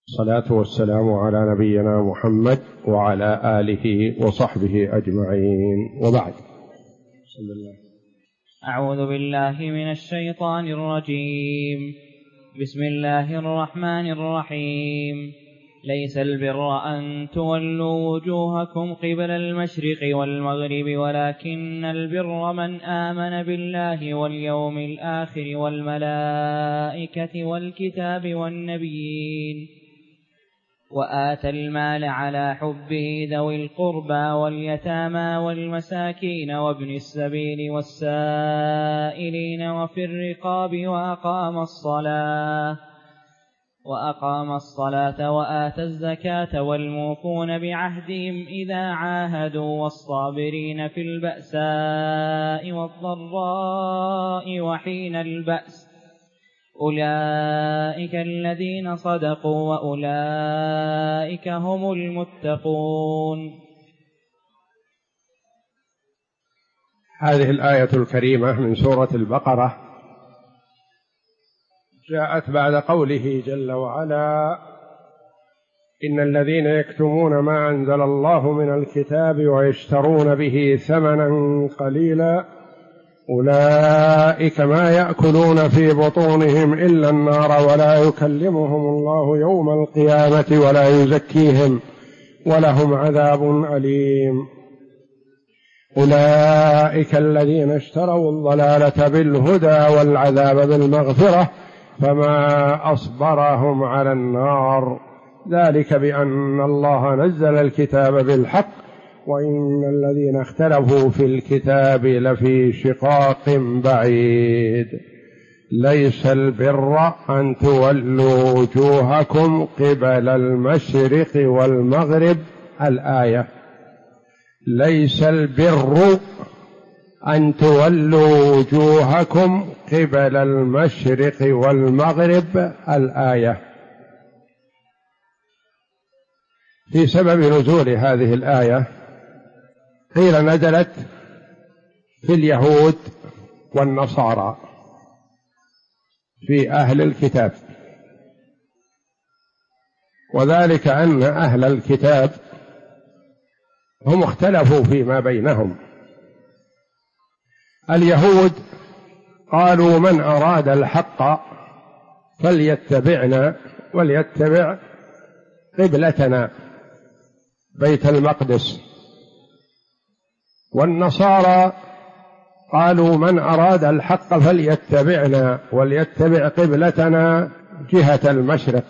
الصلاة والسلام على نبينا محمد وعلى آله وصحبه أجمعين، وبعد. بسم الله. أعوذ بالله من الشيطان الرجيم. بسم الله الرحمن الرحيم. ليس البر أن تولوا وجوهكم قبل المشرق والمغرب، ولكن البر من آمن بالله واليوم الآخر والملائكة والكتاب والنبيين، وآتى المال على حبه ذوي القربى واليتامى والمساكين وابن السبيل والسائلين وفي الرقاب وأقام الصلاة وآتى الزكاة والموفون بعهدهم إذا عاهدوا والصابرين في البأساء والضراء وحين البأس، أولئك الذين صدقوا وأولئك هم المتقون. هذه الآية الكريمة من سورة البقرة جاءت بعد قوله جل وعلا: إن الذين يكتمون ما أنزل الله من الكتاب ويشترون به ثمنا قليلا أولئك ما يأكلون في بطونهم إلا النار ولا يكلمهم الله يوم القيامة ولا يزكيهم ولهم عذاب أليم. أولئك الذين اشتروا الضلالة بالهدى والعذاب بالمغفرة فما أصبرهم على النار، ذلك بأن الله نزل الكتاب بالحق وإن الذين اختلفوا في الكتاب لفي شقاق بعيد. ليس البر أن تولوا وجوهكم قبل المشرق والمغرب. الآية: ليس البر أن تولوا وجوهكم قبل المشرق والمغرب. الآية. في سبب نزول هذه الآية قيل نزلت في اليهود والنصارى، في أهل الكتاب، وذلك أن أهل الكتاب هم اختلفوا فيما بينهم. اليهود قالوا: من أراد الحق فليتبعنا وليتبع قبلتنا بيت المقدس. والنصارى قالوا: من أراد الحق فليتبعنا وليتبع قبلتنا جهة المشرق.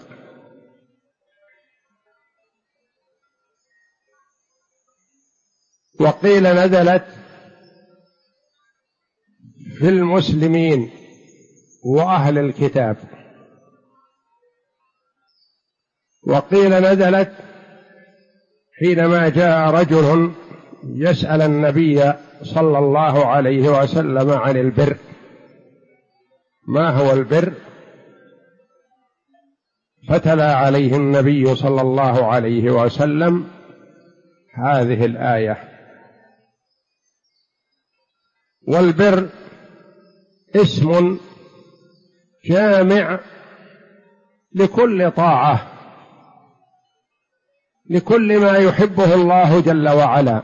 وقيل نزلت في المسلمين وأهل الكتاب، وقيل نزلت حينما جاء رجل يسأل النبي صلى الله عليه وسلم عن البر: ما هو البر؟ فتلا عليه النبي صلى الله عليه وسلم هذه الآية. والبر اسم جامع لكل طاعة، لكل ما يحبه الله جل وعلا.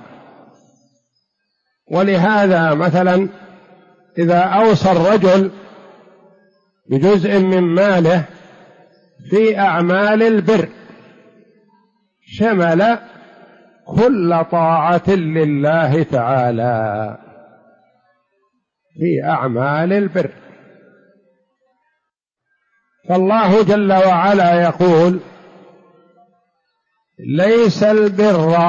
ولهذا مثلا إذا أوصى الرجل بجزء من ماله في أعمال البر شمل كل طاعة لله تعالى في أعمال البر. فالله جل وعلا يقول: ليس البر،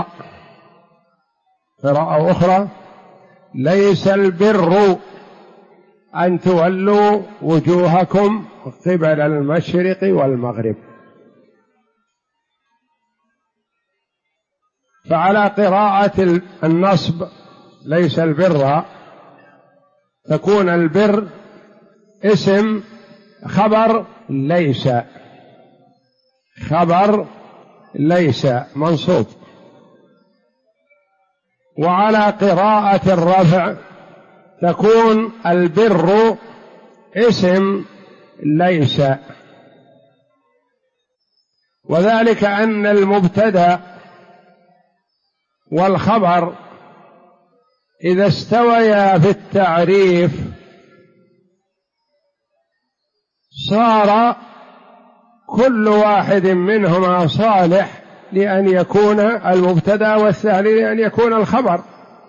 قراءة أخرى: ليس البر أن تولوا وجوهكم قبل المشرق والمغرب. فعلى قراءة النصب ليس البر تكون البر اسم خبر ليس، خبر ليس منصوب. وعلى قراءة الرفع تكون البر اسم ليس، وذلك أن المبتدأ والخبر إذا استويا في التعريف صار كل واحد منهما صالح لأن يكون المبتدأ والثاني لأن يكون الخبر.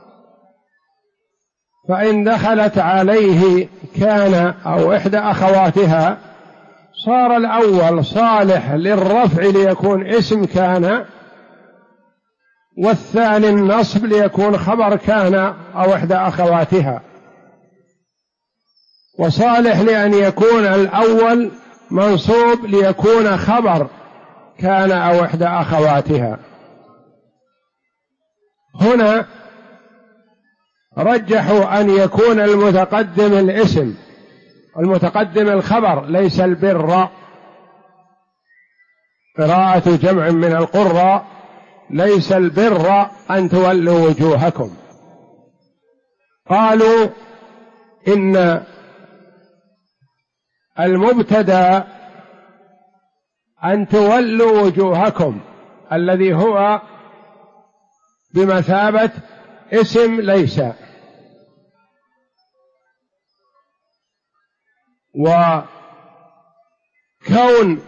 فإن دخلت عليه كان أو إحدى أخواتها صار الأول صالح للرفع ليكون اسم كان، والثاني النصب ليكون خبر كان أو إحدى أخواتها، وصالح لأن يكون الأول منصوب ليكون خبر كان أو إحدى أخواتها. هنا رجحوا أن يكون المتقدم الاسم المتقدم الخبر، ليس البر. قراءة جمع من القراء ليس البر أن تولوا وجوهكم. قالوا إن المبتدأ أن تولوا وجوهكم الذي هو بمثابة اسم ليس، وكون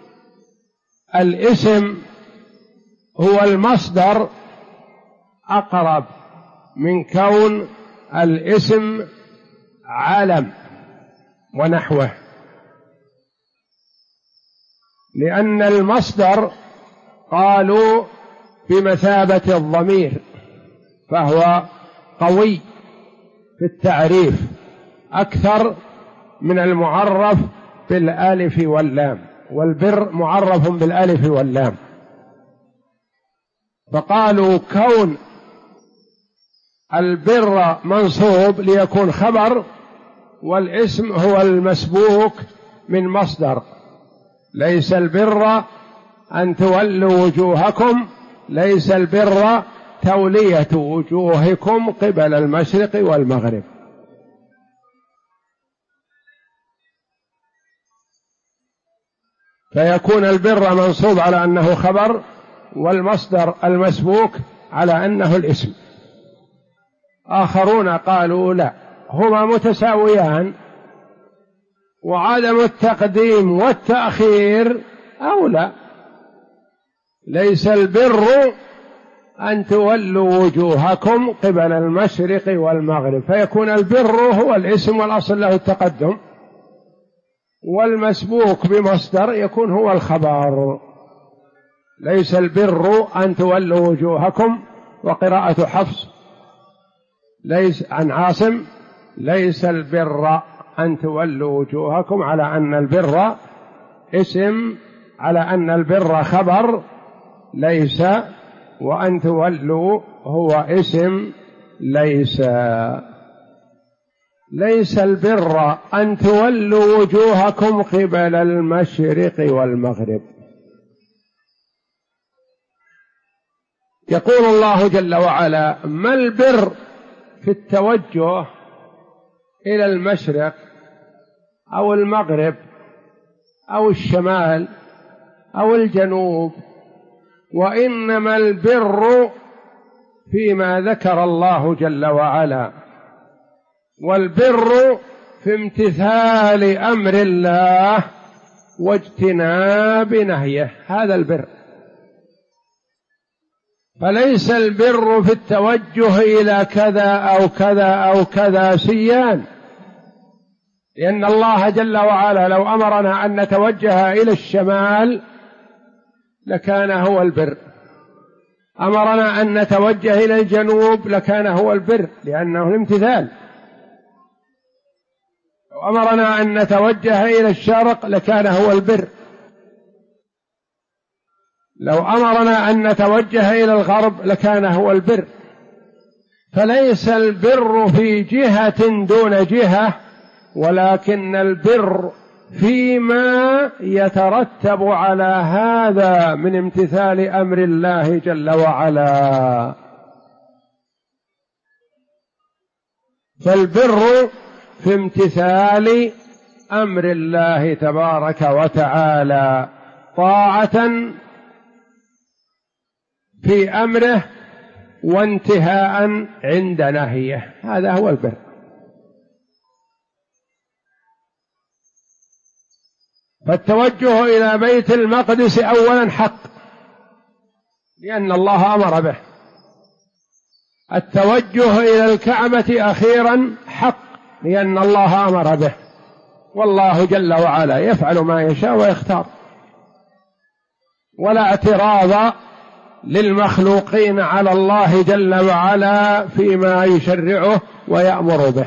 الاسم هو المصدر أقرب من كون الاسم علم ونحوه، لأن المصدر قالوا بمثابة الضمير فهو قوي في التعريف أكثر من المعرف بالألف واللام، والبر معرف بالألف واللام. فقالوا كون البر منصوب ليكون خبر، والاسم هو المسبوك من مصدر. ليس البر أن تولوا وجوهكم، ليس البر تولية وجوهكم قبل المشرق والمغرب. فيكون البر منصوب على أنه خبر، والمصدر المسبوك على أنه الاسم. آخرون قالوا لا، هما متساويان، وعدم التقديم والتأخير أولى. ليس البر أن تولوا وجوهكم قبل المشرق والمغرب، فيكون البر هو الاسم والأصل له التقدم، والمسبوك بمصدر يكون هو الخبر. ليس البر أن تولوا وجوهكم، وقراءة حفص ليس عن عاصم ليس البر أن تولوا وجوهكم، على أن البر اسم، على أن البر خبر ليس، وأن تولوا هو اسم ليس. ليس البر أن تولوا وجوهكم قبل المشرق والمغرب. يقول الله جل وعلا: ما البر في التوجه إلى المشرق أو المغرب أو الشمال أو الجنوب، وإنما البر فيما ذكر الله جل وعلا، والبر في امتثال أمر الله واجتناب نهيه، هذا البر. فليس البر في التوجه إلى كذا أو كذا أو كذا سيان، لأن الله جل وعلا لو أمرنا أن نتوجه إلى الشمال لكان هو البر، أمرنا أن نتوجه إلى الجنوب لكان هو البر لأنه الامتثال، لو أمرنا أن نتوجه إلى الشرق لكان هو البر، لو أمرنا أن نتوجه إلى الغرب لكان هو البر. فليس البر في جهة دون جهة، ولكن البر فيما يترتب على هذا من امتثال أمر الله جل وعلا. فالبر في امتثال أمر الله تبارك وتعالى، طاعة في أمره وانتهاء عند نهيه، هذا هو البر. فالتوجه إلى بيت المقدس أولا حق لأن الله أمر به، التوجه إلى الكعبة أخيرا حق لأن الله أمر به، والله جل وعلا يفعل ما يشاء ويختار، ولا اعتراض للمخلوقين على الله جل وعلا فيما يشرعه ويأمر به.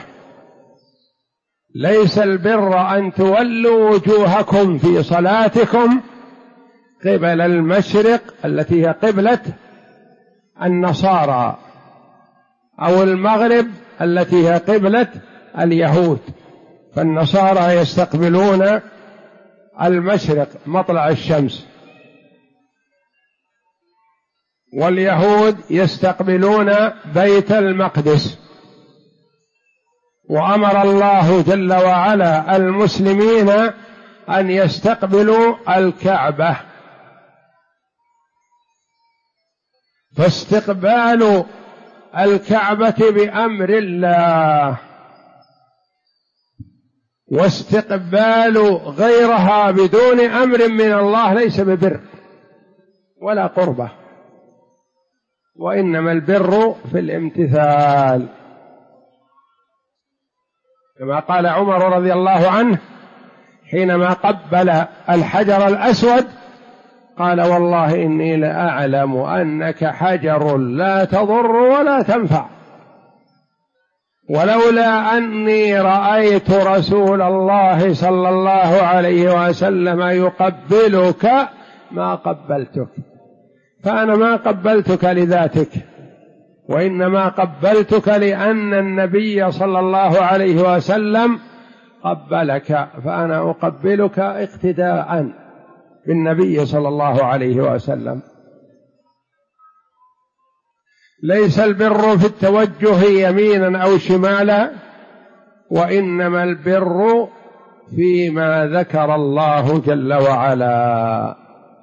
ليس البر أن تولوا وجوهكم في صلاتكم قبل المشرق التي هي قبلة النصارى، أو المغرب التي هي قبلة اليهود، فالنصارى يستقبلون المشرق مطلع الشمس، واليهود يستقبلون بيت المقدس. وأمر الله جل وعلا المسلمين أن يستقبلوا الكعبة، فاستقبال الكعبة بأمر الله، واستقبال غيرها بدون أمر من الله ليس ببر ولا قربة، وإنما البر في الامتثال، كما قال عمر رضي الله عنه حينما قبل الحجر الأسود قال: والله إني لأعلم أنك حجر لا تضر ولا تنفع، ولولا أني رأيت رسول الله صلى الله عليه وسلم يقبلك ما قبلتك، فأنا ما قبلتك لذاتك، وإنما قبلتك لأن النبي صلى الله عليه وسلم قبلك، فأنا أقبلك اقتداء بالنبي صلى الله عليه وسلم. ليس البر في التوجه يمينا أو شمالا، وإنما البر فيما ذكر الله جل وعلا.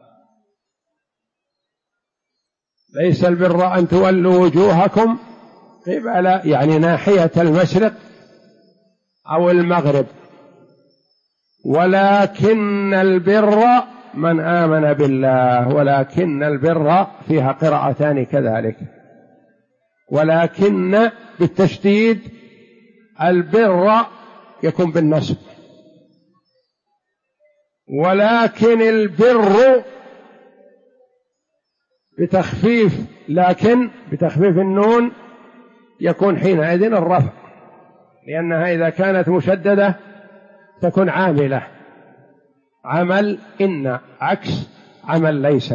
ليس البر أن تولوا وجوهكم قبل يعني ناحية المشرق أو المغرب، ولكن البر من آمن بالله، ولكن البر فيها قراءتان كذلك، ولكن بالتشديد، البر يكون بالنصب، ولكن البر بتخفيف، لكن بتخفيف النون يكون حينئذ الرفع، لأنها إذا كانت مشددة تكون عاملة، عمل إن عكس عمل ليس.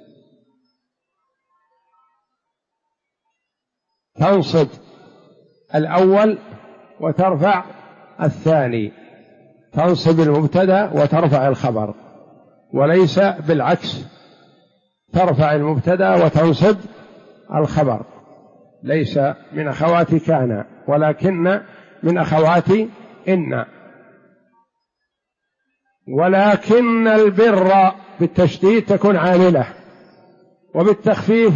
تنصب الأول وترفع الثاني، تنصب المبتدأ وترفع الخبر، وليس بالعكس، ترفع المبتدأ وتنصب الخبر. ليس من أخوات كان، ولكن من أخوات إن. ولكن البر بالتشديد تكون عاملة، وبالتخفيف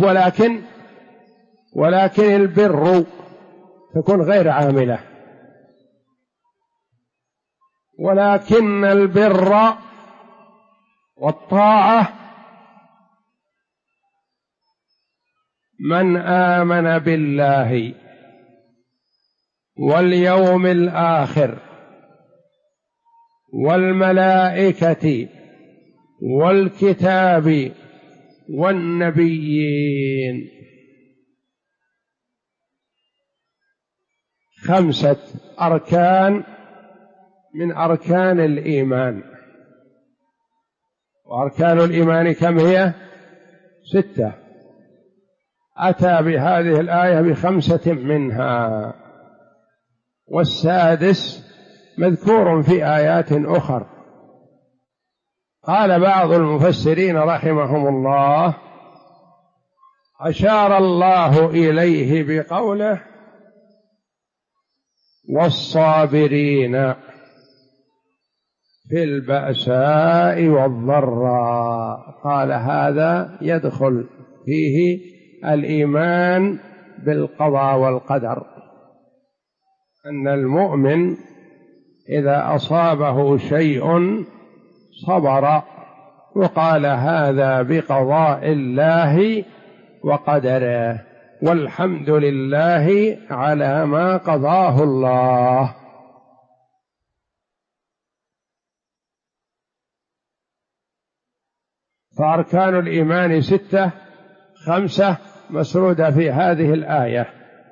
ولكن البر تكون غير عاملة. ولكن البر والطاعة من آمن بالله واليوم الآخر والملائكة والكتاب والنبيين، 5 أركان من أركان الإيمان. وأركان الإيمان كم هي؟ 6، أتى بهذه الآية ب5 منها، والسادس مذكور في آيات أخر. قال بعض المفسرين رحمهم الله: أشار الله إليه بقوله: والصابرين، في البأساء والضراء. قال هذا يدخل فيه الإيمان بالقضاء والقدر، أن المؤمن إذا أصابه شيء صبر وقال هذا بقضاء الله وقدره، والحمد لله على ما قضاه الله. فأركان الإيمان 6، 5 مسرودة في هذه الآية،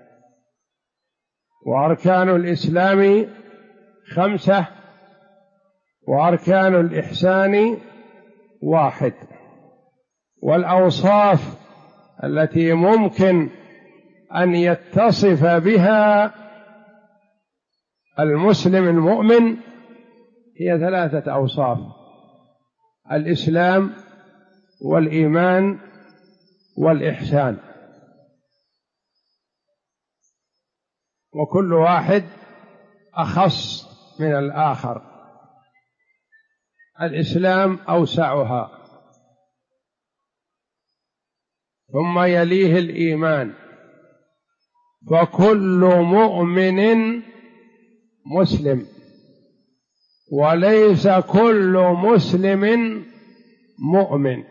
وأركان الإسلام 5، وأركان الإحسان 1. والأوصاف التي ممكن أن يتصف بها المسلم المؤمن هي 3 أوصاف: الإسلام والإيمان والإحسان، وكل واحد أخص من الآخر. الإسلام أوسعها، ثم يليه الإيمان، فكل مؤمن مسلم، وليس كل مسلم مؤمن.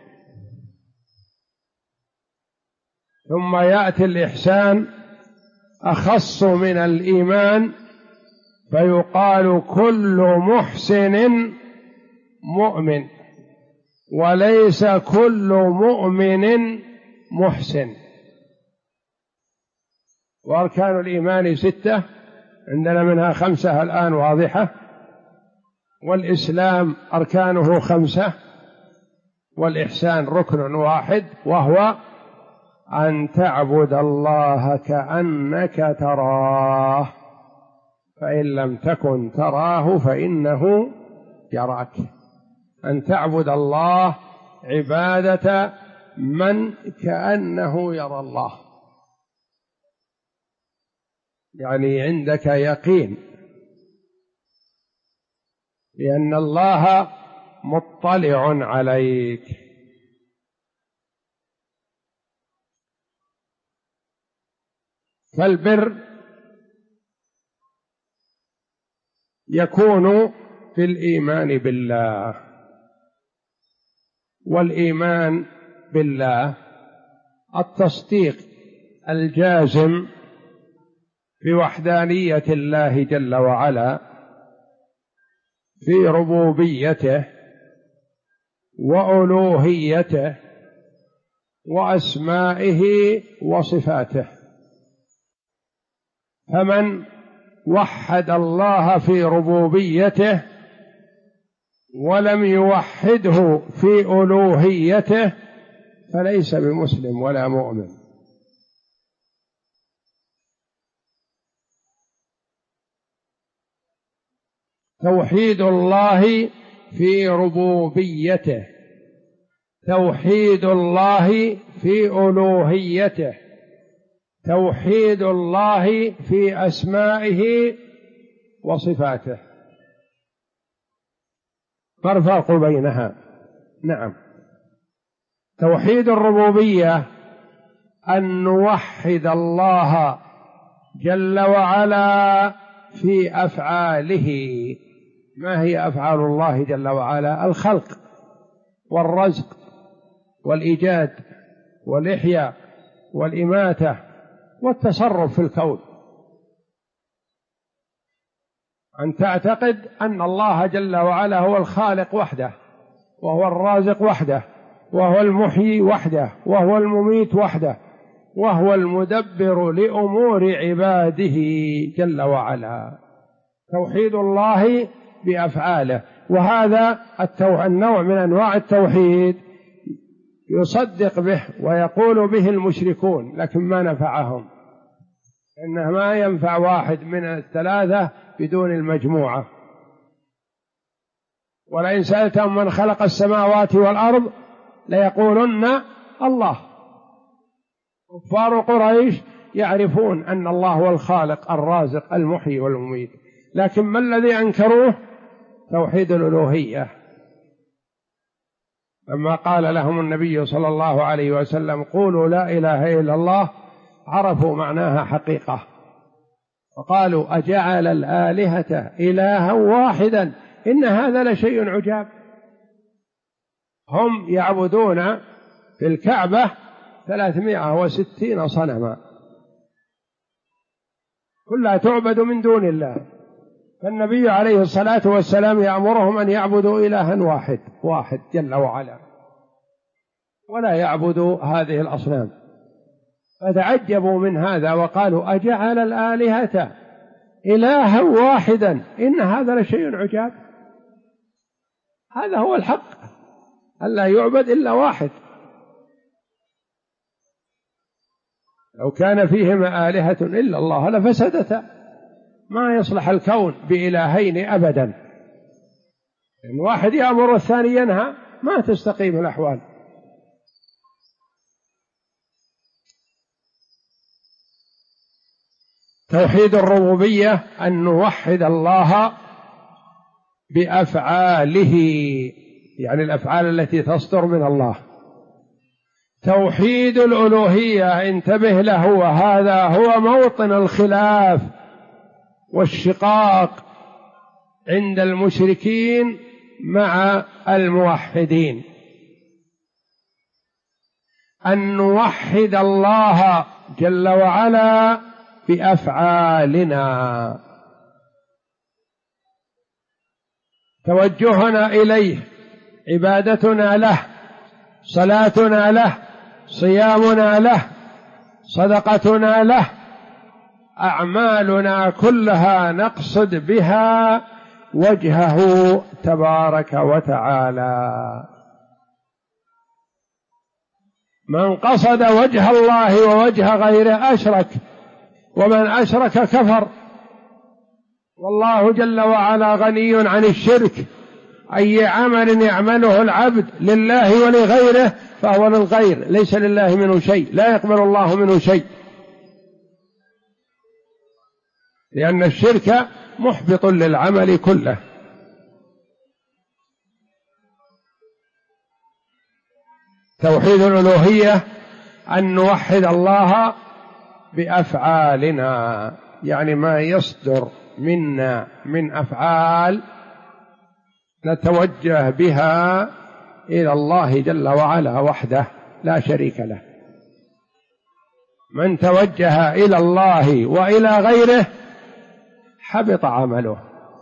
ثم يأتي الإحسان أخص من الإيمان، فيقال كل محسن مؤمن، وليس كل مؤمن محسن. وأركان الإيمان 6، عندنا منها 5 الآن واضحة. والإسلام أركانه 5، والإحسان ركن واحد، وهو أن تعبد الله كأنك تراه، فإن لم تكن تراه فإنه يراك. أن تعبد الله عبادة من كأنه يرى الله، يعني عندك يقين لأن الله مطلع عليك. فالبر يكون في الإيمان بالله، والإيمان بالله التصديق الجازم بوحدانية الله جل وعلا في ربوبيته وألوهيته وأسمائه وصفاته. فمن وحد الله في ربوبيته ولم يوحده في ألوهيته فليس بمسلم ولا مؤمن. توحيد الله في ربوبيته، توحيد الله في ألوهيته، توحيد الله في أسمائه وصفاته. ما الفرق بينها؟ نعم، توحيد الربوبية أن نوحد الله جل وعلا في أفعاله. ما هي أفعال الله جل وعلا؟ الخلق والرزق والإيجاد والإحياء والإماتة والتصرف في الكون. أن تعتقد أن الله جل وعلا هو الخالق وحده، وهو الرازق وحده، وهو المحيي وحده، وهو المميت وحده، وهو المدبر لأمور عباده جل وعلا. توحيد الله بأفعاله. وهذا النوع من أنواع التوحيد يصدق به ويقول به المشركون، لكن ما نفعهم، إنه ما ينفع واحد من الثلاثة بدون المجموعة. ولئن سألتهم من خلق السماوات والأرض ليقولن الله. كفار قريش يعرفون أن الله هو الخالق الرازق المحيي والمميت، لكن ما الذي أنكروه؟ توحيد الألوهية. لما قال لهم النبي صلى الله عليه وسلم قولوا لا إله إلا الله عرفوا معناها حقيقة، وقالوا أجعل الآلهة إلها واحدا إن هذا لشيء عجاب. هم يعبدون في الكعبة 360 صنما كلها تعبد من دون الله، فالنبي عليه الصلاة والسلام يأمرهم أن يعبدوا إلها واحد جل وعلا، ولا يعبدوا هذه الأصنام. فتعجبوا من هذا وقالوا أجعل الآلهة إلها واحدا إن هذا لشيء عجاب. هذا هو الحق، ألا يعبد إلا واحد. لو كان فيهما آلهة إلا الله لفسدتا، ما يصلح الكون بإلهين أبدا، إن واحد يأمر والثاني ينهى ما تستقيم الأحوال. توحيد الربوبية أن نوحد الله بأفعاله، يعني الأفعال التي تصدر من الله. توحيد الألوهية انتبه له، وهذا هو موطن الخلاف والشقاق عند المشركين مع الموحدين. أن نوحد الله جل وعلا بأفعالنا، توجهنا إليه، عبادتنا له، صلاتنا له، صيامنا له، صدقتنا له، أعمالنا كلها نقصد بها وجهه تبارك وتعالى. من قصد وجه الله ووجه غيره أشرك، ومن أشرك كفر، والله جل وعلا غني عن الشرك. أي عمل يعمله العبد لله ولغيره فهو للغير، ليس لله منه شيء، لا يقبل الله منه شيء، لأن الشرك محبط للعمل كله. توحيد الألوهية أن نوحد الله بأفعالنا، يعني ما يصدر منا من أفعال نتوجه بها إلى الله جل وعلا وحده لا شريك له. من توجه إلى الله وإلى غيره حبط عمله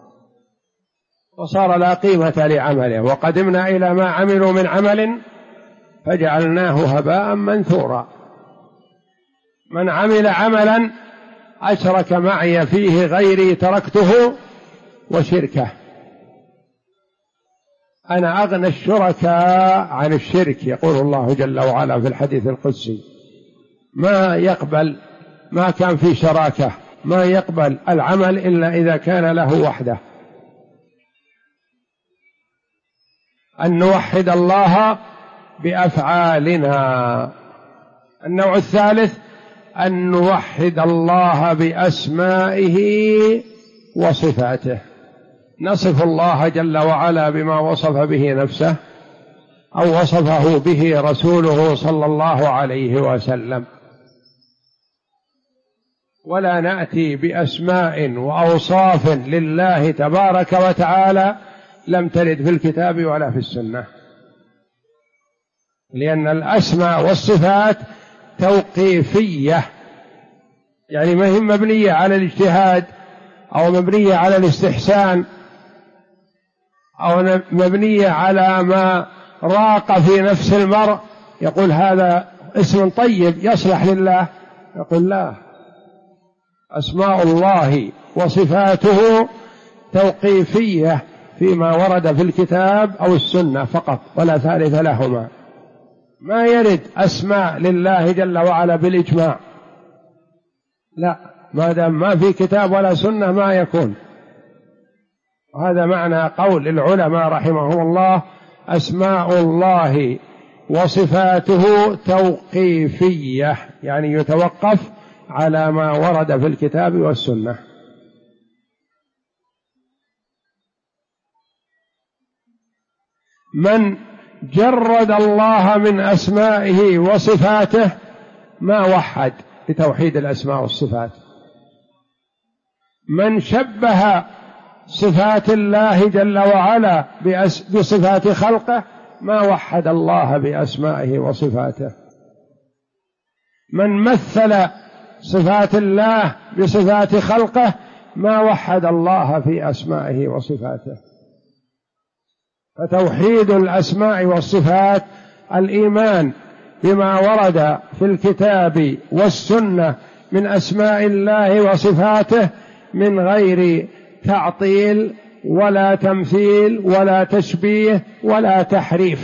وصار لا قيمة لعمله، وقدمنا إلى ما عملوا من عمل فجعلناه هباء منثورا. من عمل عملا أشرك معي فيه غيري تركته وشركه. أنا أغنى الشركاء عن الشرك، يقول الله جل وعلا في الحديث القدسي، ما يقبل ما كان في شراكة، ما يقبل العمل إلا إذا كان له وحده. أن نوحد الله بأفعالنا. النوع الثالث أن نوحد الله بأسمائه وصفاته، نصف الله جل وعلا بما وصف به نفسه أو وصفه به رسوله صلى الله عليه وسلم، ولا نأتي بأسماء وأوصاف لله تبارك وتعالى لم ترد في الكتاب ولا في السنة، لأن الأسماء والصفات توقيفية، يعني ما هي مبنية على الاجتهاد أو مبنية على الاستحسان أو مبنية على ما راق في نفس المرء يقول هذا اسم طيب يصلح لله، يقول لا، أسماء الله وصفاته توقيفية فيما ورد في الكتاب أو السنة فقط ولا ثالث لهما. ما يرد أسماء لله جل وعلا بالإجماع، لا، ما دام ما في كتاب ولا سنة ما يكون. وهذا معنى قول العلماء رحمهم الله: أسماء الله وصفاته توقيفية، يعني يتوقف على ما ورد في الكتاب والسنة. من جرد الله من أسمائه وصفاته ما وحد بتوحيد الأسماء والصفات. من شبه صفات الله جل وعلا بصفات خلقه ما وحد الله بأسمائه وصفاته. من مثل صفات الله بصفات خلقه ما وحد الله في أسمائه وصفاته. فتوحيد الأسماء والصفات الإيمان بما ورد في الكتاب والسنة من أسماء الله وصفاته من غير تعطيل ولا تمثيل ولا تشبيه ولا تحريف.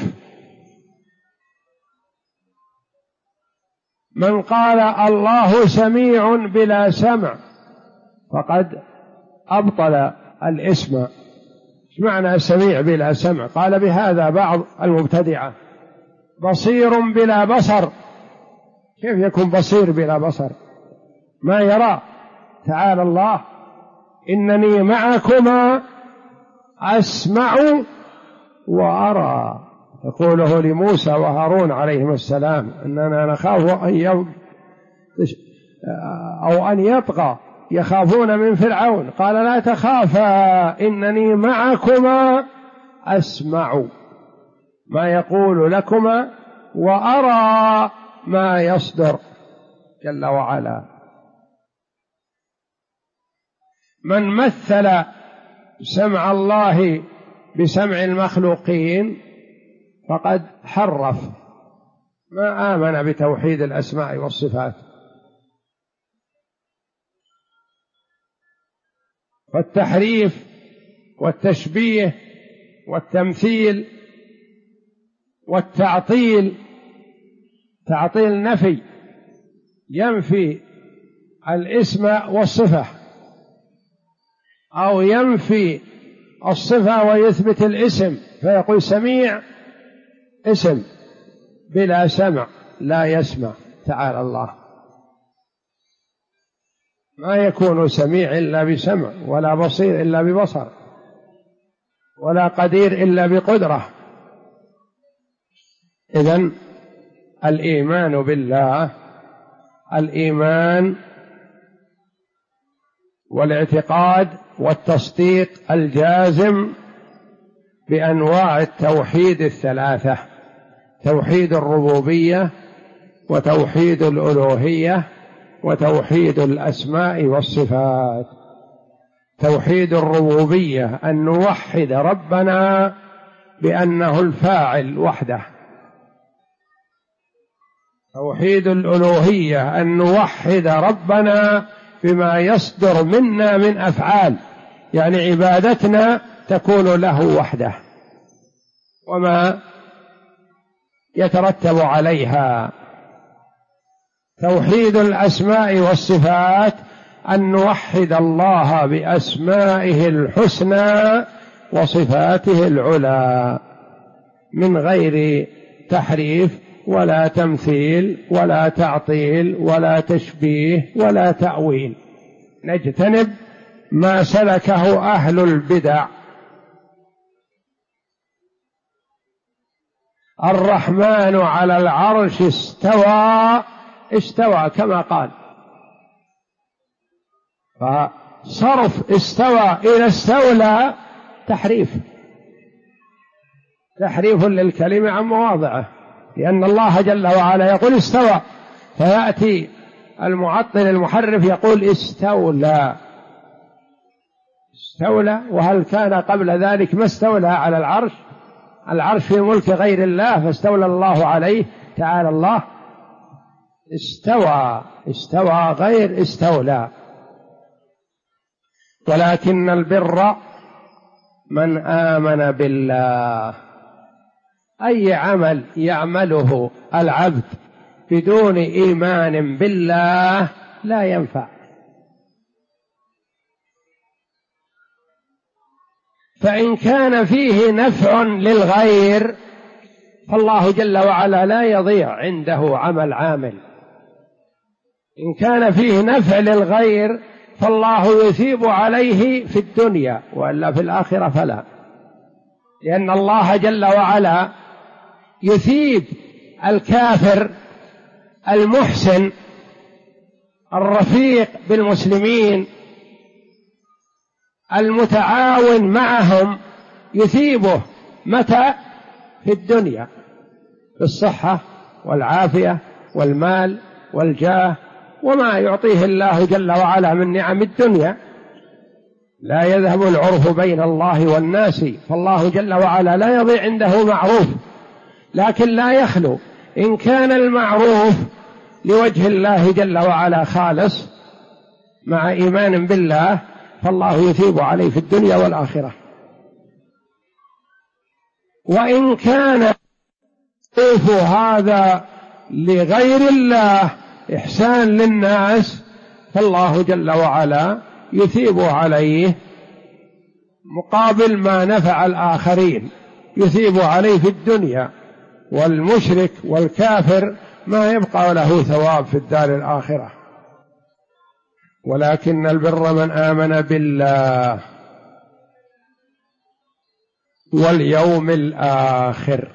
من قال الله سميع بلا سمع فقد أبطل الاسم. ايش معنى سميع بلا سمع؟ قال بهذا بعض المبتدعة. بصير بلا بصر، كيف يكون بصير بلا بصر؟ ما يرى. تعالى الله إنني معكما أسمع وأرى، يقوله لموسى وهارون عليهما السلام إننا نخاف أن يطغى، يخافون من فرعون. قال لا تخافا إنني معكما أسمع ما يقول لكما وأرى ما يصدر جل وعلا. من مثل سمع الله بسمع المخلوقين فقد حرف، ما آمن بتوحيد الأسماء والصفات. فالتحريف والتشبيه والتمثيل والتعطيل، تعطيل نفي ينفي الاسم والصفة، أو ينفي الصفة ويثبت الاسم فيقول سميع اسم بلا سمع لا يسمع. تعالى الله ما يكون سميع إلا بسمع، ولا بصير إلا ببصر، ولا قدير إلا بقدرة. إذن الإيمان بالله الإيمان والاعتقاد والتصديق الجازم بأنواع التوحيد الثلاثة: توحيد الربوبية وتوحيد الألوهية وتوحيد الأسماء والصفات. توحيد الربوبية أن نوحد ربنا بأنه الفاعل وحده. توحيد الألوهية أن نوحد ربنا بما يصدر منا من أفعال، يعني عبادتنا تكون له وحده وما يترتب عليها. توحيد الأسماء والصفات أن نوحد الله بأسمائه الحسنى وصفاته العلى من غير تحريف ولا تمثيل ولا تعطيل ولا تشبيه ولا تأويل. نجتنب ما سلكه أهل البدع. الرحمن على العرش استوى، استوى كما قال، فصرف استوى إلى استولى تحريف، تحريف للكلمة عن مواضعه، لأن الله جل وعلا يقول استوى، فيأتي المعطل المحرف يقول استولى. استولى، وهل كان قبل ذلك ما استولى على العرش؟ العرش في ملك غير الله فاستولى الله عليه. تعالى الله استوى، استوى غير استولى. ولكن البر من آمن بالله. أي عمل يعمله العبد بدون إيمان بالله لا ينفع. فإن كان فيه نفع للغير فالله جل وعلا لا يضيع عنده عمل عامل. إن كان فيه نفع للغير فالله يثيب عليه في الدنيا، وإلا في الآخرة فلا. لأن الله جل وعلا يثيب الكافر المحسن الرفيق بالمسلمين المتعاون معهم، يثيبه متى؟ في الدنيا، بالصحة والعافية والمال والجاه وما يعطيه الله جل وعلا من نعم الدنيا. لا يذهب العرف بين الله والناس، فالله جل وعلا لا يضيع عنده معروف، لكن لا يخلو إن كان المعروف لوجه الله جل وعلا خالص مع إيمان بالله، فالله يثيب عليه في الدنيا والآخرة. وإن كان يصرف هذا لغير الله إحسان للناس، فالله جل وعلا يثيب عليه مقابل ما نفع الآخرين، يثيب عليه في الدنيا. والمشرك والكافر ما يبقى له ثواب في الدار الآخرة. ولكن البر من آمن بالله واليوم الآخر.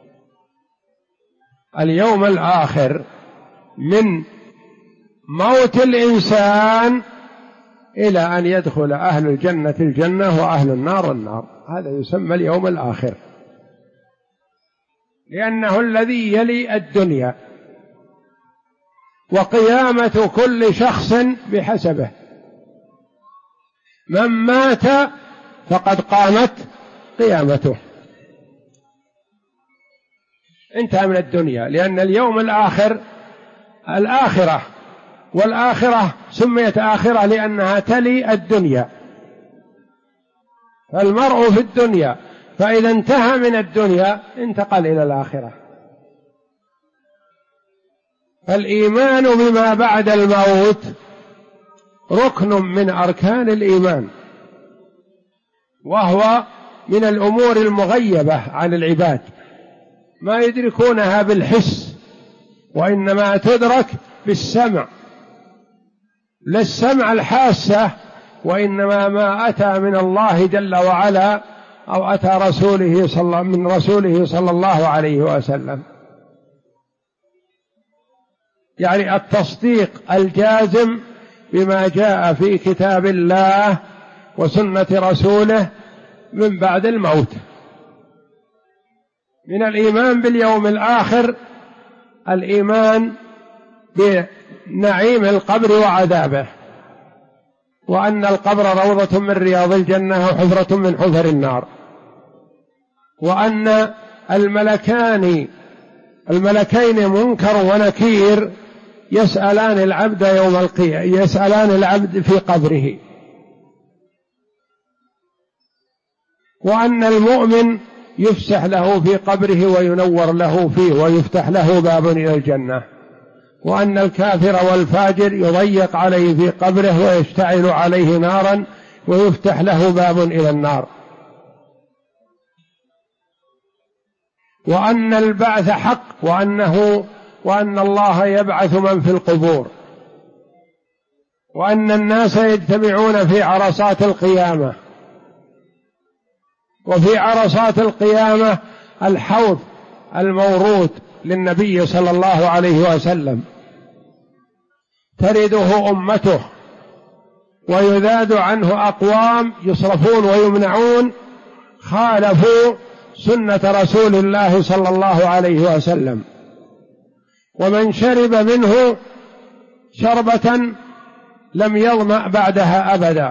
اليوم الآخر من موت الإنسان إلى أن يدخل أهل الجنة الجنة وأهل النار النار، هذا يسمى اليوم الآخر، لأنه الذي يلي الدنيا، وقيامة كل شخص بحسبه. من مات فقد قامت قيامته، انتهى من الدنيا. لأن اليوم الآخر الآخرة، والآخرة سميت آخرة لأنها تلي الدنيا، فالمرء في الدنيا، فإذا انتهى من الدنيا انتقل إلى الآخرة. فالإيمان بما بعد الموت ركن من أركان الإيمان، وهو من الأمور المغيبة عن العباد، ما يدركونها بالحس، وإنما تدرك بالسمع، لا السمع الحاسة، وإنما ما أتى من الله جل وعلا أو أتى من رسوله صلى الله عليه وسلم. يعني التصديق الجازم بما جاء في كتاب الله وسنة رسوله من بعد الموت. من الإيمان باليوم الآخر الإيمان بنعيم القبر وعذابه، وأن القبر روضة من رياض الجنة وحفرة من حفر النار، وأن الملكين منكر ونكير يسألان العبد يوم القيامة، يسألان العبد في قبره، وأن المؤمن يفسح له في قبره وينور له فيه ويفتح له باب إلى الجنة، وأن الكافر والفاجر يضيق عليه في قبره ويشتعل عليه نارا ويفتح له باب إلى النار، وأن البعث حق، وأن الله يبعث من في القبور، وأن الناس يجتمعون في عرصات القيامة، وفي عرصات القيامة الحوض المورود للنبي صلى الله عليه وسلم ترده أمته، ويذاد عنه أقوام يصرفون ويمنعون خالفوا سنة رسول الله صلى الله عليه وسلم، ومن شرب منه شربة لم يظمأ بعدها أبدا،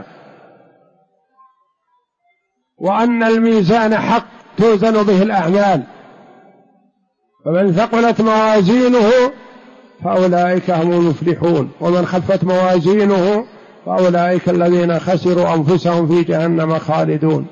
وأن الميزان حق توزن به الأعمال، فمن ثقلت موازينه فأولئك هم المفلحون، ومن خفت موازينه فأولئك الذين خسروا أنفسهم في جهنم خالدون،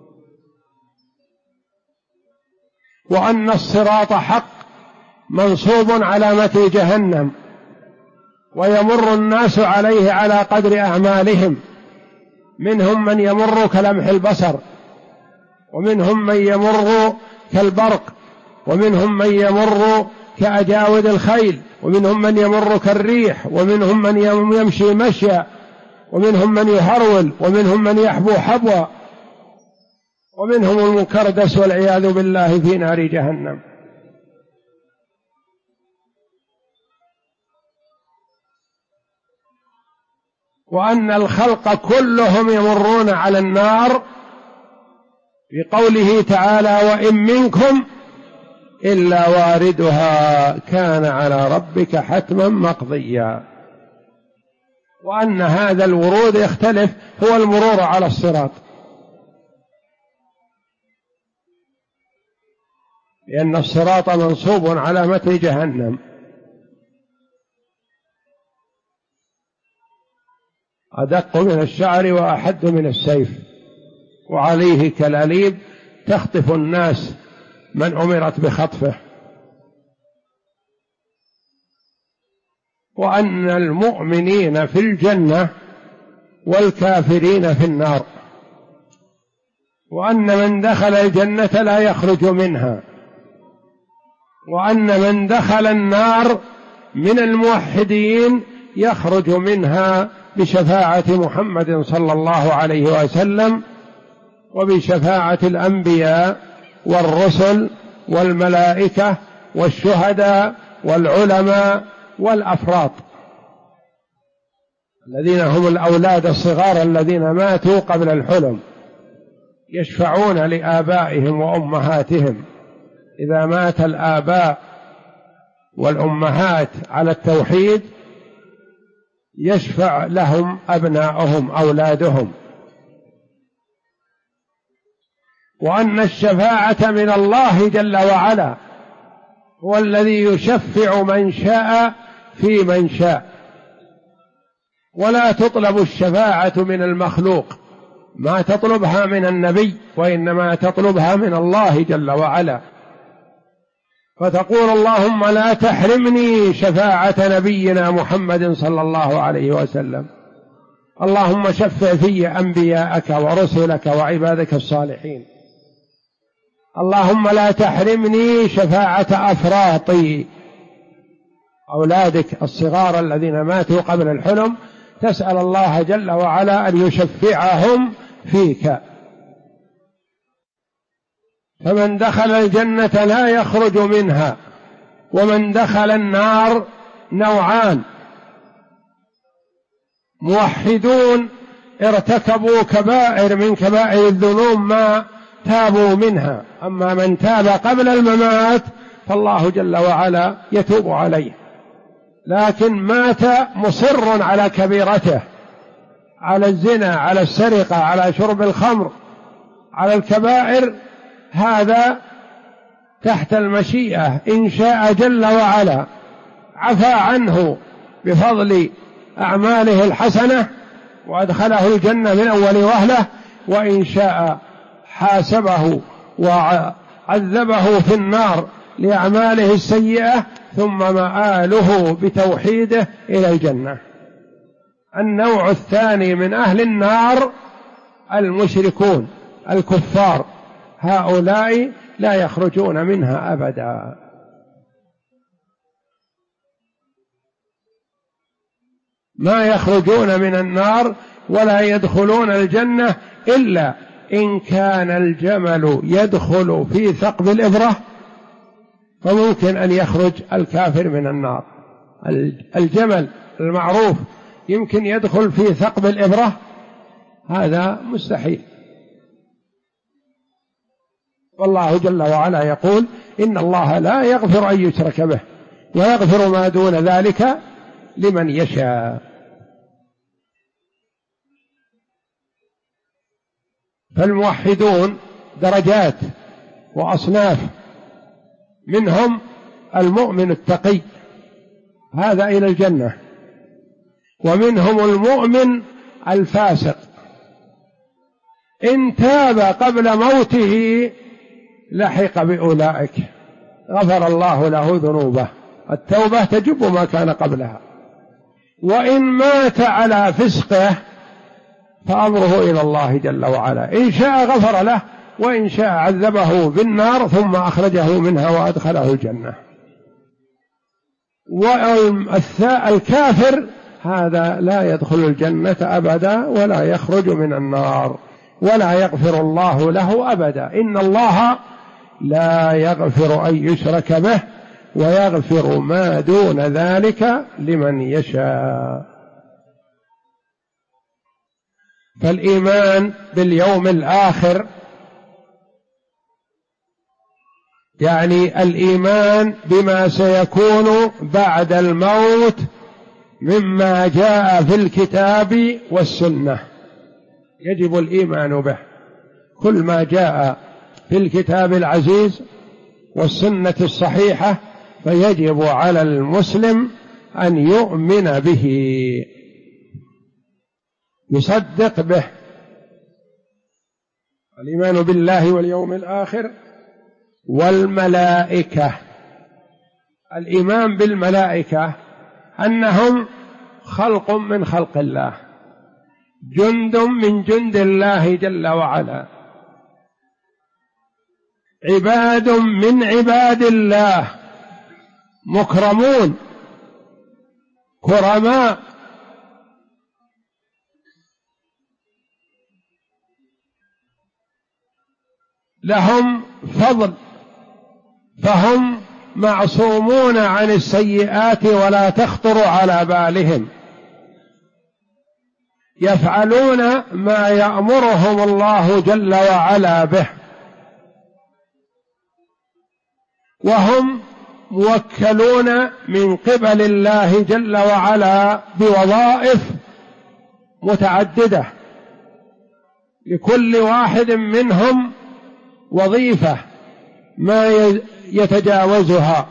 وأن الصراط حق منصوب على متن جهنم، ويمر الناس عليه على قدر أعمالهم، منهم من يمر كلمح البصر، ومنهم من يمر كالبرق، ومنهم من يمر كأجاود الخيل، ومنهم من يمر كالريح، ومنهم من يمشي مشيا، ومنهم من يهرول، ومنهم من يحبو حبوا، ومنهم المكردس والعياذ بالله في نار جهنم. وأن الخلق كلهم يمرون على النار بقوله تعالى: وإن منكم إلا واردها كان على ربك حتما مقضيا. وأن هذا الورود يختلف، هو المرور على الصراط، لأن الصراط منصوب على متن جهنم، أدق من الشعر وأحد من السيف، وعليه كلاليب تخطف الناس من أمرت بخطفه. وأن المؤمنين في الجنة والكافرين في النار، وأن من دخل الجنة لا يخرج منها، وأن من دخل النار من الموحدين يخرج منها بشفاعة محمد صلى الله عليه وسلم، وبشفاعة الأنبياء والرسل والملائكة والشهداء والعلماء والأفراط، الذين هم الأولاد الصغار الذين ماتوا قبل الحلم، يشفعون لآبائهم وأمهاتهم. إذا مات الآباء والأمهات على التوحيد يشفع لهم أبناؤهم أولادهم. وأن الشفاعة من الله جل وعلا، هو الذي يشفع من شاء في من شاء، ولا تطلب الشفاعة من المخلوق، ما تطلبها من النبي، وإنما تطلبها من الله جل وعلا. فتقول: اللهم لا تحرمني شفاعة نبينا محمد صلى الله عليه وسلم، اللهم شفع في أنبياءك ورسلك وعبادك الصالحين، اللهم لا تحرمني شفاعة أفراطي أولادك الصغار الذين ماتوا قبل الحلم، تسأل الله جل وعلا أن يشفعهم فيك. فمن دخل الجنة لا يخرج منها، ومن دخل النار نوعان: موحدون ارتكبوا كبائر من كبائر الذنوب ما تابوا منها، أما من تاب قبل الممات فالله جل وعلا يتوب عليه، لكن مات مصر على كبيرته، على الزنا، على السرقة، على شرب الخمر، على الكبائر، هذا تحت المشيئة، إن شاء جل وعلا عفى عنه بفضل أعماله الحسنة وأدخله الجنة من أول وهلة، وإن شاء حاسبه وعذبه في النار لأعماله السيئة، ثم مآله بتوحيده إلى الجنة. النوع الثاني من أهل النار المشركون الكفار، هؤلاء لا يخرجون منها أبدا. ما يخرجون من النار ولا يدخلون الجنة إلا إن كان الجمل يدخل في ثقب الإبرة، فممكن أن يخرج الكافر من النار. الجمل المعروف يمكن يدخل في ثقب الإبرة، هذا مستحيل. والله جل وعلا يقول: إن الله لا يغفر أن يشرك به ويغفر ما دون ذلك لمن يشاء. فالموحدون درجات وأصناف، منهم المؤمن التقي، هذا إلى الجنة، ومنهم المؤمن الفاسق، إن تاب قبل موته لحق بأولئك، غفر الله له ذنوبه، التوبة تجب ما كان قبلها. وإن مات على فسقه فأمره إلى الله جل وعلا، إن شاء غفر له، وإن شاء عذبه بالنار ثم أخرجه منها وأدخله الجنة. والكافر هذا لا يدخل الجنة أبدا ولا يخرج من النار، ولا يغفر الله له أبدا. إن الله لا يغفر أن يشرك به ويغفر ما دون ذلك لمن يشاء. فالإيمان باليوم الآخر يعني الإيمان بما سيكون بعد الموت مما جاء في الكتاب والسنة يجب الإيمان به. كل ما جاء في الكتاب العزيز والسنة الصحيحة فيجب على المسلم أن يؤمن به، يصدق به. الإيمان بالله واليوم الآخر والملائكة. الإيمان بالملائكة أنهم خلق من خلق الله، جند من جند الله جل وعلا، عباد من عباد الله، مكرمون كرماء، لهم فضل، فهم معصومون عن السيئات ولا تخطر على بالهم، يفعلون ما يأمرهم الله جل وعلا به، وهم موكلون من قبل الله جل وعلا بوظائف متعددة، لكل واحد منهم وظيفة ما يتجاوزها.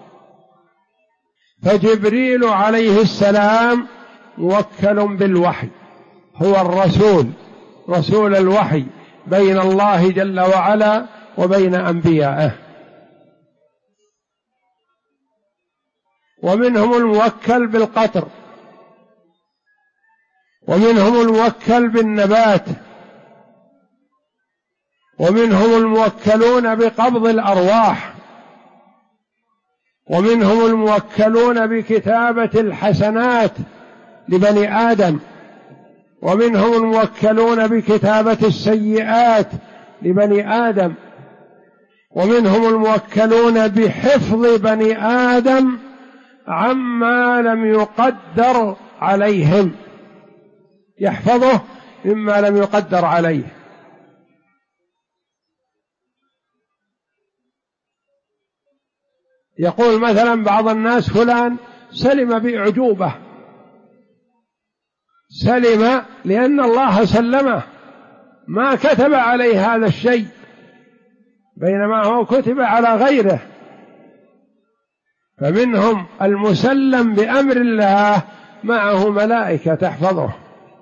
فجبريل عليه السلام موكل بالوحي، هو الرسول، رسول الوحي بين الله جل وعلا وبين أنبيائه. ومنهم الموكل بالقطر، ومنهم الموكل بالنبات، ومنهم الموكلون بقبض الأرواح، ومنهم الموكلون بكتابة الحسنات لبني آدم، ومنهم الموكلون بكتابة السيئات لبني آدم، ومنهم الموكلون بحفظ بني آدم عما لم يقدر عليهم، يحفظه مما لم يقدر عليه. يقول مثلا بعض الناس فلان سلم بأعجوبة، سلم لأن الله سلمه، ما كتب عليه هذا الشيء، بينما هو كتب على غيره. فمنهم المسلم بأمر الله معه ملائكة تحفظه،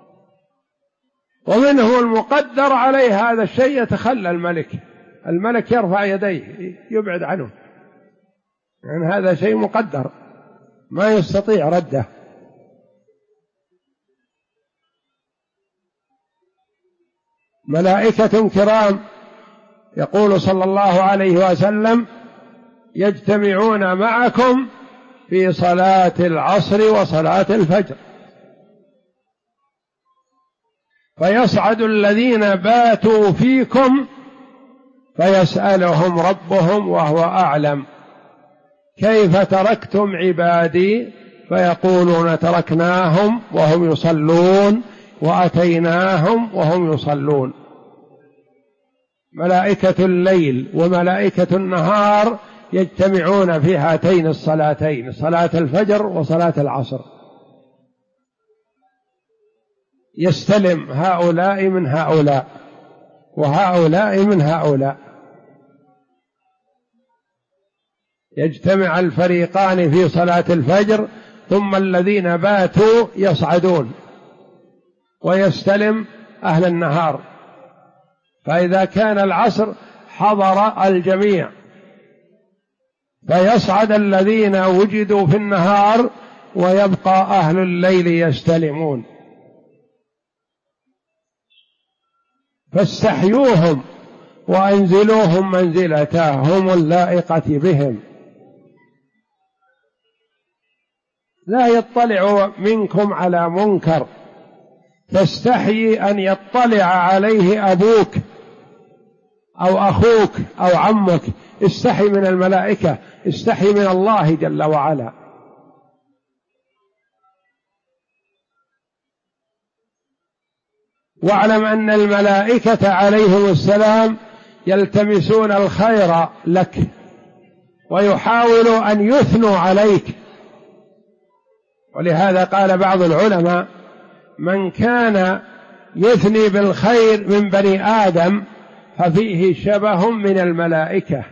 ومنهم المقدر عليه هذا الشيء يتخلى الملك يرفع يديه يبعد عنه، يعني هذا شيء مقدر ما يستطيع رده. ملائكة كرام، يقول صلى الله عليه وسلم: يجتمعون معكم في صلاة العصر وصلاة الفجر، فيصعد الذين باتوا فيكم فيسألهم ربهم وهو أعلم: كيف تركتم عبادي؟ فيقولون: تركناهم وهم يصلون وأتيناهم وهم يصلون. ملائكة الليل وملائكة النهار يجتمعون في هاتين الصلاتين، صلاة الفجر وصلاة العصر، يستلم هؤلاء من هؤلاء وهؤلاء من هؤلاء، يجتمع الفريقان في صلاة الفجر، ثم الذين باتوا يصعدون ويستلم أهل النهار. فإذا كان العصر حضر الجميع، فيصعد الذين وجدوا في النهار ويبقى أهل الليل يستلمون. فاستحيوهم وأنزلوهم منزلتهم اللائقة بهم، لا يطلع منكم على منكر تستحي أن يطلع عليه أبوك أو أخوك أو عمك، استحي من الملائكة، استحي من الله جل وعلا. واعلم أن الملائكة عليهم السلام يلتمسون الخير لك ويحاولوا أن يثنوا عليك. ولهذا قال بعض العلماء: من كان يثني بالخير من بني آدم ففيه شبه من الملائكة،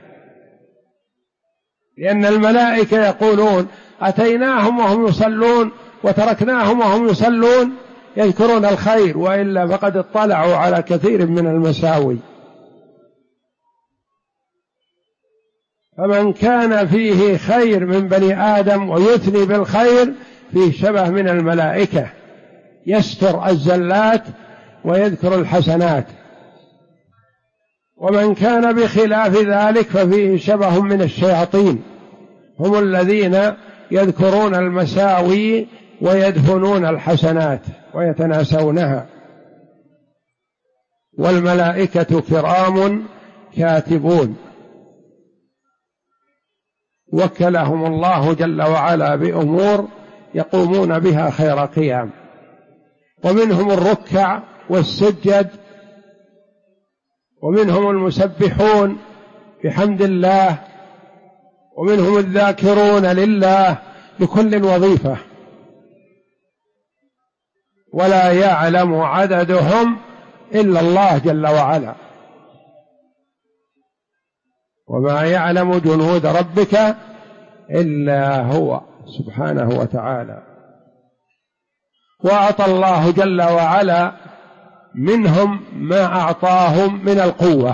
لأن الملائكة يقولون: أتيناهم وهم يصلون وتركناهم وهم يصلون، يذكرون الخير، وإلا فقد اطلعوا على كثير من المساوي. فمن كان فيه خير من بني آدم ويثني بالخير فيه شبه من الملائكة، يستر الزلات ويذكر الحسنات. ومن كان بخلاف ذلك ففيه شبه من الشياطين، هم الذين يذكرون المساوي ويدفنون الحسنات ويتناسونها. والملائكة كرام كاتبون، وكلهم الله جل وعلا بأمور يقومون بها خير قيام. ومنهم الركع والسجد، ومنهم المسبحون بحمد الله، ومنهم الذاكرون لله، لكل وظيفة، ولا يعلم عددهم إلا الله جل وعلا، وما يعلم جنود ربك إلا هو سبحانه وتعالى. وأعطى الله جل وعلا منهم ما أعطاهم من القوة.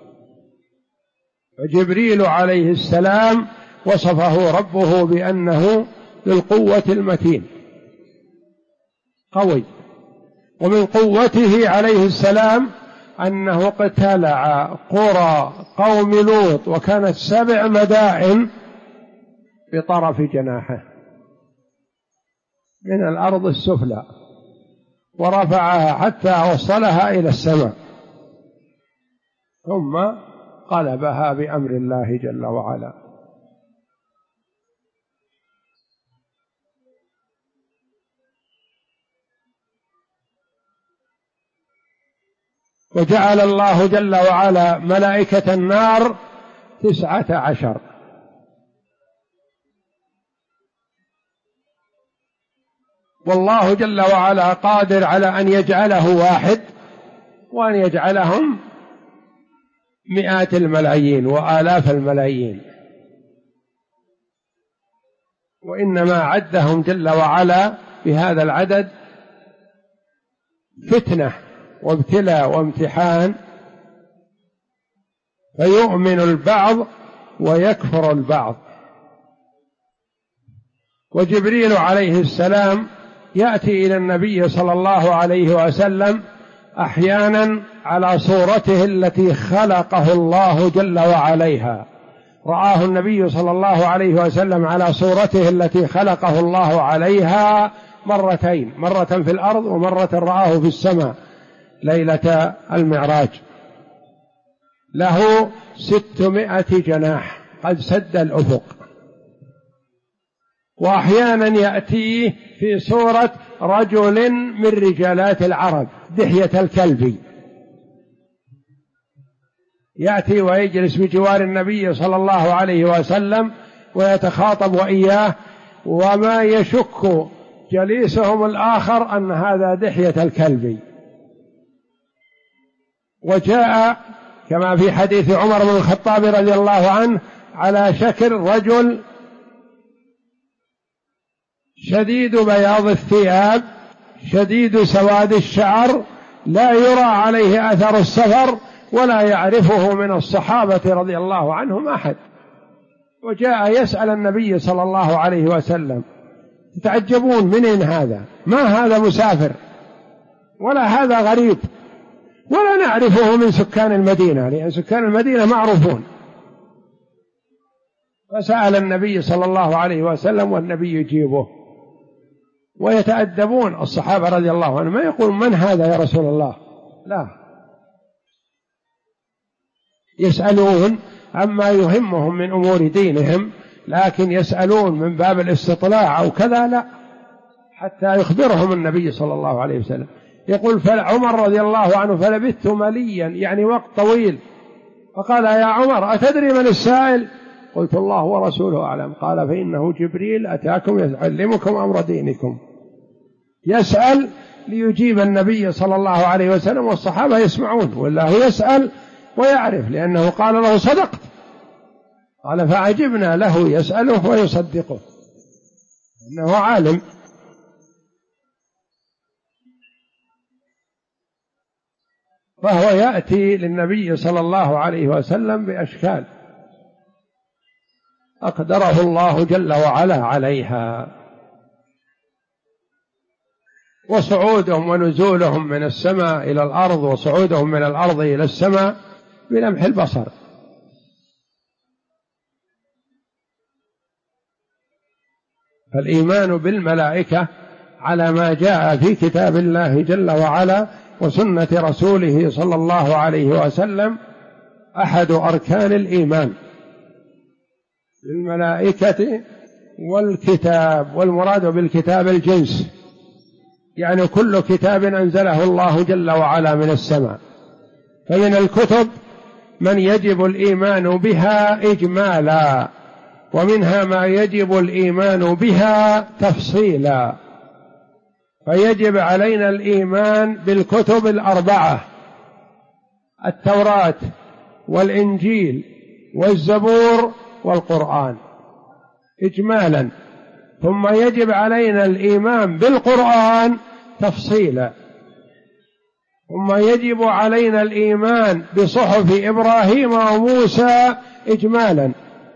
فجبريل عليه السلام وصفه ربه بأنه للقوة المتين، قوي. ومن قوته عليه السلام أنه اقتلع قرى قوم لوط، وكانت 7 مدائن بطرف جناحه من الأرض السفلى، ورفعها حتى وصلها إلى السماء، ثم قلبها بأمر الله جل وعلا. وجعل الله جل وعلا ملائكة النار 19، والله جل وعلا قادر على أن يجعله واحد وأن يجعلهم مئات الملايين وآلاف الملايين، وإنما عدهم جل وعلا بهذا العدد فتنة وابتلاء وامتحان، فيؤمن البعض ويكفر البعض. وجبريل عليه السلام يأتي إلى النبي صلى الله عليه وسلم أحيانا على صورته التي خلقه الله جل وعليها. رآه النبي صلى الله عليه وسلم على صورته التي خلقه الله عليها مرتين، مرة في الأرض ومرة رآه في السماء ليلة المعراج. له 600 جناح قد سد الأفق. وأحيانا يأتيه في صورة رجل من رجالات العرب، دحية الكلب، يأتي ويجلس بجوار النبي صلى الله عليه وسلم ويتخاطب وإياه، وما يشك جليسهم الآخر أن هذا دحية الكلب. وجاء كما في حديث عمر بن الخطاب رضي الله عنه على شكل رجل شديد بياض الثياب شديد سواد الشعر، لا يرى عليه أثر السفر، ولا يعرفه من الصحابة رضي الله عنهم أحد. وجاء يسأل النبي صلى الله عليه وسلم: تتعجبون منين هذا؟ ما هذا مسافر ولا هذا غريب، ولا نعرفه من سكان المدينة، لأن سكان المدينة معروفون. فسأل النبي صلى الله عليه وسلم والنبي يجيبه، ويتأدبون. الصحابة رضي الله عنهم ما يقول من هذا يا رسول الله، لا، يسألون عما يهمهم من أمور دينهم، لكن يسألون من باب الاستطلاع أو كذا لا، حتى يخبرهم النبي صلى الله عليه وسلم. يقول فعمر رضي الله عنه فلبثت مليا يعني وقت طويل، فقال يا عمر أتدري من السائل؟ قلت الله ورسوله أعلم. قال فإنه جبريل أتاكم يعلمكم أمر دينكم. يسأل ليجيب النبي صلى الله عليه وسلم والصحابة يسمعون، والله يسأل ويعرف لأنه قال له صدقت. قال فعجبنا له يسأله ويصدقه إنه عالم. فهو يأتي للنبي صلى الله عليه وسلم بأشكال أقدره الله جل وعلا عليها، وصعودهم ونزولهم من السماء إلى الأرض وصعودهم من الأرض إلى السماء بلمح البصر. فالإيمان بالملائكة على ما جاء في كتاب الله جل وعلا وسنة رسوله صلى الله عليه وسلم أحد أركان الإيمان بالملائكة والكتاب. والمراد بالكتاب الجنس، يعني كل كتاب أنزله الله جل وعلا من السماء. فمن الكتب من يجب الإيمان بها إجمالا، ومنها ما يجب الإيمان بها تفصيلا. فيجب علينا الإيمان بالكتب الأربعة: التوراة والإنجيل والزبور والقرآن إجمالا. ثم يجب علينا الإيمان بالقرآن تفصيلا. ثم يجب علينا الإيمان بصحف إبراهيم وموسى إجمالا.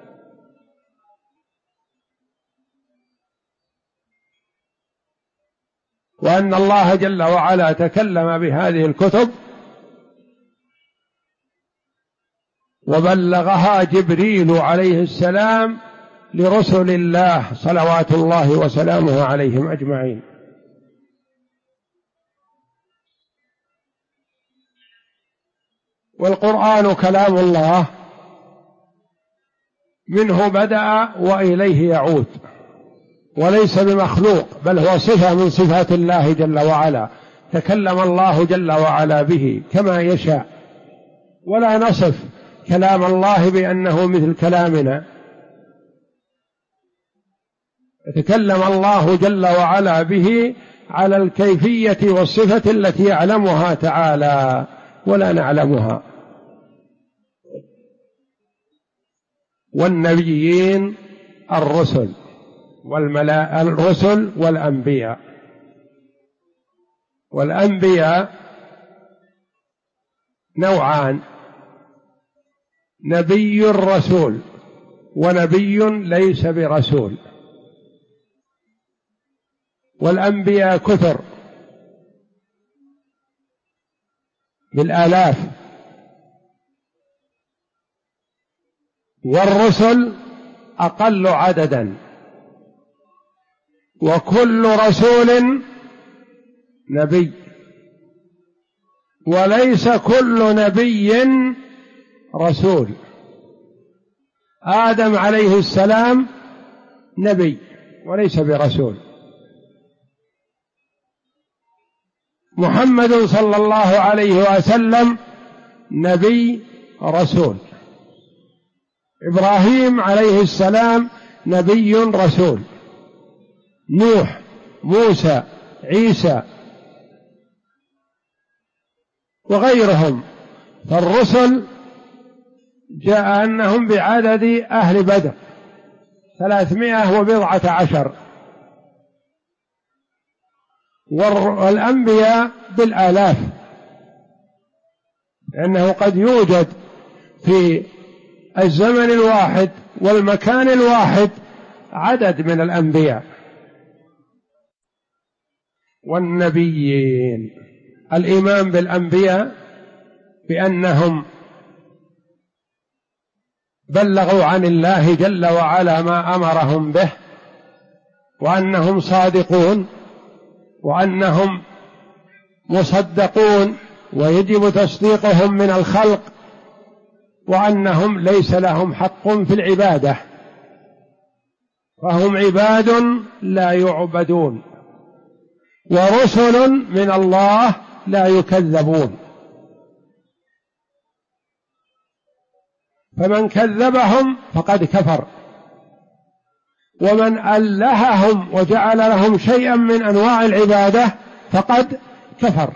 وأن الله جل وعلا تكلم بهذه الكتب وبلغها جبريل عليه السلام لرسل الله صلوات الله وسلامه عليهم أجمعين. والقرآن كلام الله، منه بدأ وإليه يعود، وليس بمخلوق، بل هو صفة من صفات الله جل وعلا، تكلم الله جل وعلا به كما يشاء. ولا نصف كلام الله بأنه مثل كلامنا، يتكلم الله جل وعلا به على الكيفية والصفة التي يعلمها تعالى ولا نعلمها. والنبيين الرسل الرسل والأنبياء. والأنبياء نوعان: نبي رسول، ونبي ليس برسول. والأنبياء كثر بالآلاف، والرسل أقل عددا. وكل رسول نبي، وليس كل نبي رسول. آدم عليه السلام نبي وليس برسول. محمد صلى الله عليه وسلم نبي رسول. إبراهيم عليه السلام نبي رسول. نوح، موسى، عيسى وغيرهم. فالرسل جاء أنهم بعدد أهل بدر 310، والأنبياء بالآلاف، لأنه قد يوجد في الزمن الواحد والمكان الواحد عدد من الأنبياء. والنبيين الإيمان بالأنبياء بأنهم بلغوا عن الله جل وعلا ما أمرهم به، وأنهم صادقون وأنهم مصدقون ويجب تصديقهم من الخلق، وأنهم ليس لهم حق في العبادة، فهم عباد لا يعبدون، ورسل من الله لا يكذبون. فمن كذبهم فقد كفر، ومن ألههم وجعل لهم شيئا من أنواع العبادة فقد كفر.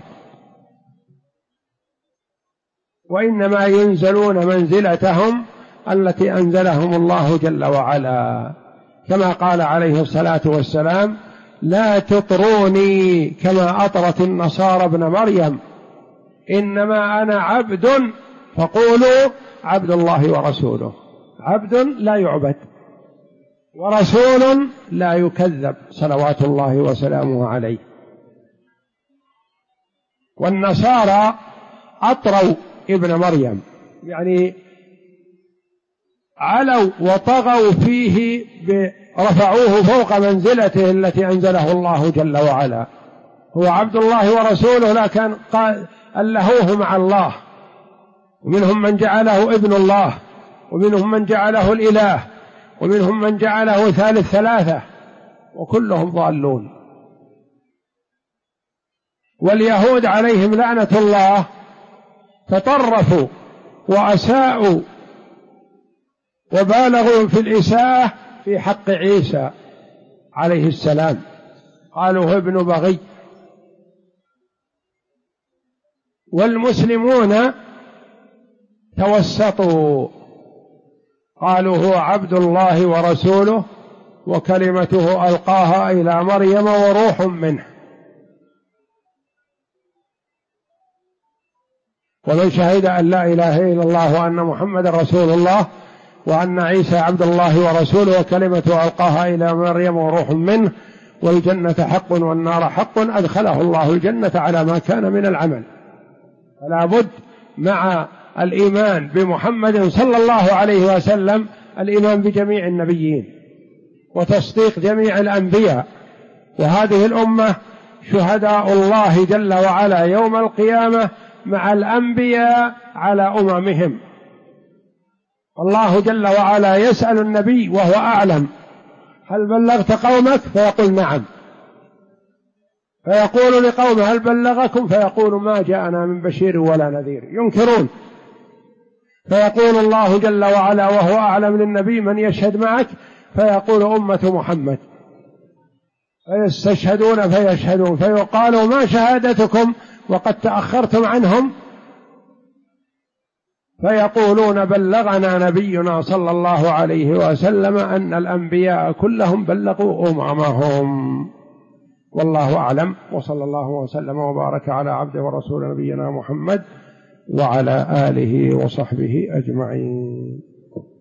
وإنما ينزلون منزلتهم التي أنزلهم الله جل وعلا، كما قال عليه الصلاة والسلام: لا تطروني كما أطرت النصارى ابن مريم، إنما أنا عبد فقولوا عبد الله ورسوله. عبد لا يعبد ورسول لا يكذب، صلوات الله وسلامه عليه. والنصارى أطروا ابن مريم، يعني علوا وطغوا فيه، رفعوه فوق منزلته التي أنزله الله جل وعلا. هو عبد الله ورسوله، لكن ألهوه مع الله، ومنهم من جعله ابن الله، ومنهم من جعله الإله، ومنهم من جعله ثالث ثلاثة، وكلهم ضالون. واليهود عليهم لعنة الله تطرفوا وأساءوا وبالغوا في الإساءة في حق عيسى عليه السلام، قالوا ابن بغي. والمسلمون توسطوا، قالوا هو عبد الله ورسوله وكلمته ألقاها إلى مريم وروح منه. ومن شهد أن لا إله إلا الله وأن محمد رسول الله وأن عيسى عبد الله ورسوله وكلمته ألقاها إلى مريم وروح منه والجنة حق والنار حق أدخله الله الجنة على ما كان من العمل. فلا بد مع الإيمان بمحمد صلى الله عليه وسلم الإيمان بجميع النبيين وتصديق جميع الأنبياء. وهذه الأمة شهداء الله جل وعلا يوم القيامة مع الأنبياء على أممهم. الله جل وعلا يسأل النبي وهو أعلم: هل بلغت قومك؟ فيقول نعم. فيقول لقومه: هل بلغكم؟ فيقول ما جاءنا من بشير ولا نذير، ينكرون. فيقول الله جل وعلا وهو أعلم للنبي: من يشهد معك؟ فيقول أمة محمد. فيستشهدون فيشهدون، فيقال ما شهادتكم وقد تأخرتم عنهم؟ فيقولون بلغنا نبينا صلى الله عليه وسلم أن الأنبياء كلهم بلغوا أممهم. والله أعلم، وصلى الله وسلم وبارك على عبده ورسول نبينا محمد وعلى آله وصحبه أجمعين.